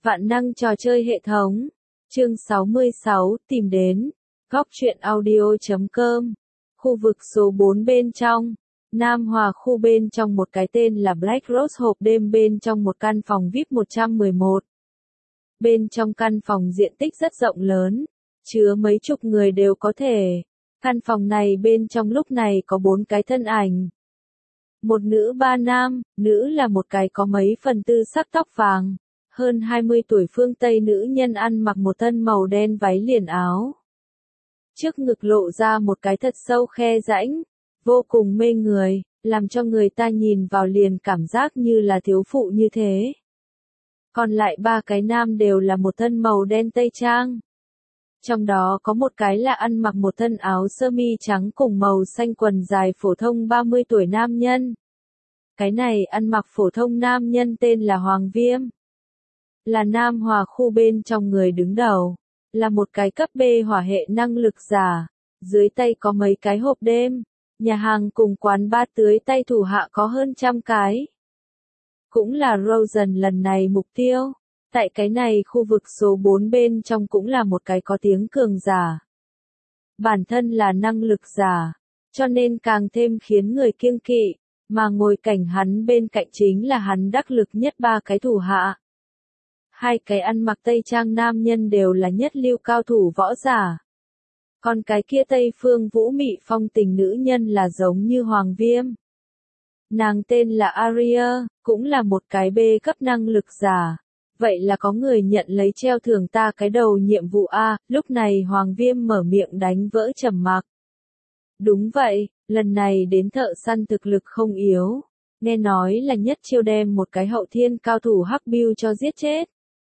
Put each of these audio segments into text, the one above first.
Vạn năng trò chơi hệ thống. Chương 66, tìm đến. Góc truyện audio.com. Khu vực số 4 bên trong. Nam Hòa khu bên trong một cái tên là Black Rose hộp đêm bên trong một căn phòng VIP 111. Bên trong căn phòng diện tích rất rộng lớn, chứa mấy chục người đều có thể. Căn phòng này bên trong lúc này có 4 cái thân ảnh. Một nữ 3 nam, nữ là một cái có mấy phần tư sắc tóc vàng, hơn 20 tuổi phương Tây nữ nhân ăn mặc một thân màu đen váy liền áo. Trước ngực lộ ra một cái thật sâu khe rãnh, vô cùng mê người, làm cho người ta nhìn vào liền cảm giác như là thiếu phụ như thế. Còn lại 3 cái nam đều là một thân màu đen tây trang. Trong đó có một cái là ăn mặc một thân áo sơ mi trắng cùng màu xanh quần dài phổ thông 30 tuổi nam nhân. Cái này ăn mặc phổ thông nam nhân tên là Hoàng Viêm. Là Nam Hòa khu bên trong người đứng đầu. Là một cái cấp B hỏa hệ năng lực giả. Dưới tay có mấy cái hộp đêm. Nhà hàng cùng quán bar tưới tay thủ hạ có hơn 100 cái. Cũng là Rosen lần này mục tiêu. Tại cái này khu vực số 4 bên trong cũng là một cái có tiếng cường giả. Bản thân là năng lực giả, cho nên càng thêm khiến người kiêng kỵ, mà ngồi cạnh hắn bên cạnh chính là hắn đắc lực nhất 3 cái thủ hạ. 2 cái ăn mặc tây trang nam nhân đều là nhất lưu cao thủ võ giả. Còn cái kia Tây Phương Vũ Mị phong tình nữ nhân là giống như Hoàng Viêm. Nàng tên là Aria, cũng là một cái B cấp năng lực giả. Vậy là có người nhận lấy treo thưởng ta cái đầu nhiệm vụ A, lúc này Hoàng Viêm mở miệng đánh vỡ trầm mặc. Đúng vậy, lần này đến thợ săn thực lực không yếu. Nghe nói là nhất chiêu đem một cái hậu thiên cao thủ Hắc Bưu cho giết chết.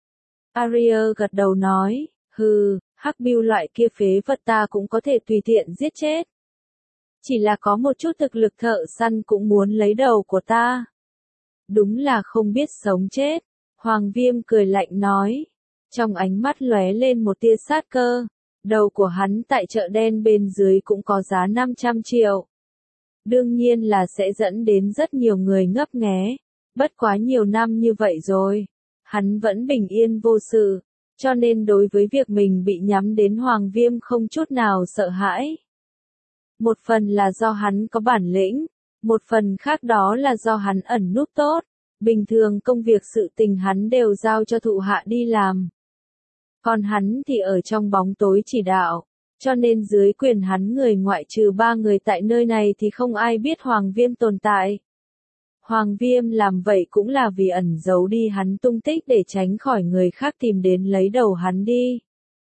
Aria gật đầu nói, hừ, Hắc Bưu loại kia phế vật ta cũng có thể tùy tiện giết chết. Chỉ là có một chút thực lực thợ săn cũng muốn lấy đầu của ta. Đúng là không biết sống chết. Hoàng Viêm cười lạnh nói. Trong ánh mắt lóe lên một tia sát cơ. Đầu của hắn tại chợ đen bên dưới cũng có giá 500 triệu. Đương nhiên là sẽ dẫn đến rất nhiều người ngấp nghé. Bất quá nhiều năm như vậy rồi. Hắn vẫn bình yên vô sự. Cho nên đối với việc mình bị nhắm đến Hoàng Viêm không chút nào sợ hãi. Một phần là do hắn có bản lĩnh. Một phần khác đó là do hắn ẩn núp tốt. Bình thường công việc sự tình hắn đều giao cho thụ hạ đi làm. Còn hắn thì ở trong bóng tối chỉ đạo. Cho nên dưới quyền hắn người ngoại trừ 3 người tại nơi này thì không ai biết Hoàng Viêm tồn tại. Hoàng Viêm làm vậy cũng là vì ẩn giấu đi hắn tung tích để tránh khỏi người khác tìm đến lấy đầu hắn đi.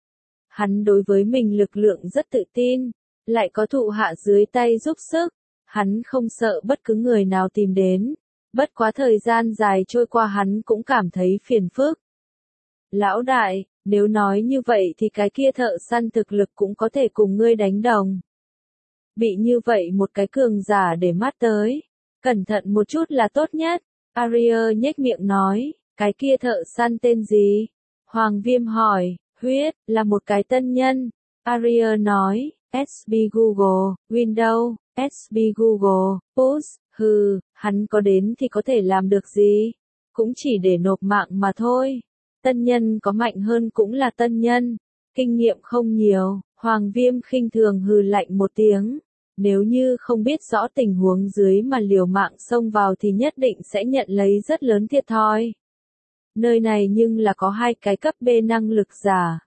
Hắn đối với mình lực lượng rất tự tin, lại có thụ hạ dưới tay giúp sức. Hắn không sợ bất cứ người nào tìm đến. Bất quá thời gian dài trôi qua hắn cũng cảm thấy phiền phức. Lão đại, nếu nói như vậy thì cái kia thợ săn thực lực cũng có thể cùng ngươi đánh đồng. Bị như vậy một cái cường giả để mắt tới. Cẩn thận một chút là tốt nhất. Aria nhếch miệng nói, cái kia thợ săn tên gì? Hoàng Viêm hỏi, Huyết, là một cái tân nhân. Aria nói, SB Google, Windows, SB Google, Push. Hừ, hắn có đến thì có thể làm được gì? Cũng chỉ để nộp mạng mà thôi. Tân nhân có mạnh hơn cũng là tân nhân. Kinh nghiệm không nhiều. Hoàng Viêm khinh thường hừ lạnh một tiếng. Nếu như không biết rõ tình huống dưới mà liều mạng xông vào thì nhất định sẽ nhận lấy rất lớn thiệt thòi. Nơi này nhưng là có 2 cái cấp B năng lực giả.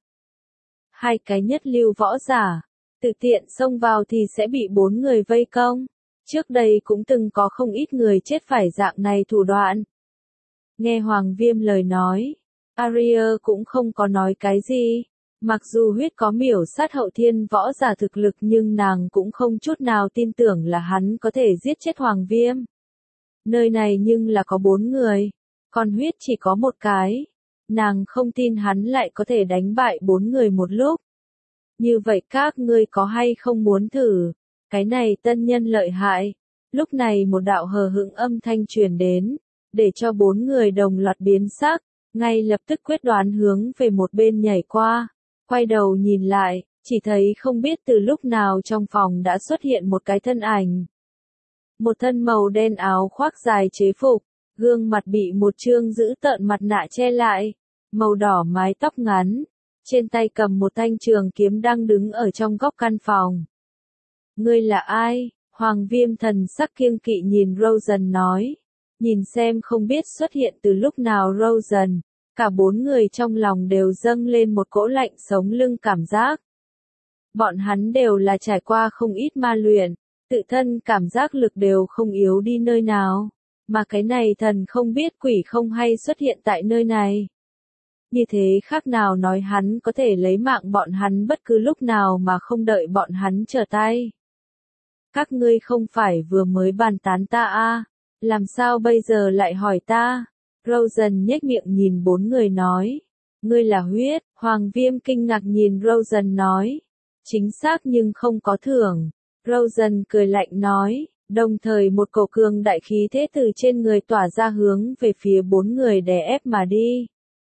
2 cái nhất lưu võ giả. Tự tiện xông vào thì sẽ bị 4 người vây công. Trước đây cũng từng có không ít người chết phải dạng này thủ đoạn. Nghe Hoàng Viêm lời nói, Aria cũng không có nói cái gì. Mặc dù Huyết có miểu sát hậu thiên võ giả thực lực nhưng nàng cũng không chút nào tin tưởng là hắn có thể giết chết Hoàng Viêm. Nơi này nhưng là có 4 người, còn Huyết chỉ có một cái. Nàng không tin hắn lại có thể đánh bại 4 người một lúc. Như vậy các ngươi có hay không muốn thử? Cái này tân nhân lợi hại. Lúc này một đạo hờ hững âm thanh truyền đến, để cho 4 người đồng loạt biến sắc, ngay lập tức quyết đoán hướng về một bên nhảy qua, quay đầu nhìn lại, chỉ thấy không biết từ lúc nào trong phòng đã xuất hiện một cái thân ảnh. Một thân màu đen áo khoác dài chế phục, gương mặt bị một trương dữ tợn mặt nạ che lại, màu đỏ mái tóc ngắn, trên tay cầm một thanh trường kiếm đang đứng ở trong góc căn phòng. Ngươi là ai? Hoàng Viêm thần sắc kiêng kỵ nhìn Rosen nói. Nhìn xem không biết xuất hiện từ lúc nào Rosen, cả bốn người trong lòng đều dâng lên một cỗ lạnh sống lưng cảm giác. Bọn hắn đều là trải qua không ít ma luyện, tự thân cảm giác lực đều không yếu đi nơi nào, mà cái này thần không biết quỷ không hay xuất hiện tại nơi này. Như thế khác nào nói hắn có thể lấy mạng bọn hắn bất cứ lúc nào mà không đợi bọn hắn trở tay. Các ngươi không phải vừa mới bàn tán ta à, làm sao bây giờ lại hỏi ta? Rosen nhếch miệng nhìn bốn người nói. Ngươi là huyết, Hoàng Viêm kinh ngạc nhìn Rosen nói. Chính xác nhưng không có thưởng. Rosen cười lạnh nói, đồng thời một cổ cường đại khí thế từ trên người tỏa ra hướng về phía bốn người đè ép mà đi.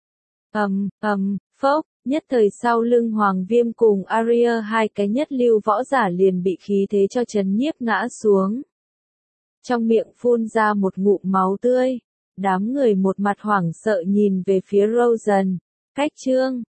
Phốc, nhất thời sau lưng Hoàng Viêm cùng Arya hai cái nhất lưu võ giả liền bị khí thế cho chấn nhiếp ngã xuống. Trong miệng phun ra một ngụm máu tươi, đám người một mặt hoảng sợ nhìn về phía Rosen. Cách chương